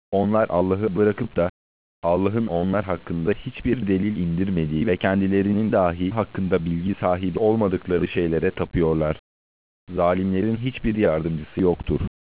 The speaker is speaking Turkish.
Onlar Allah'ı bırakıp da Allah'ın onlar hakkında hiçbir delil indirmediği ve kendilerinin dahi hakkında bilgi sahibi olmadıkları şeylere tapıyorlar. Zalimlerin hiçbir yardımcısı yoktur.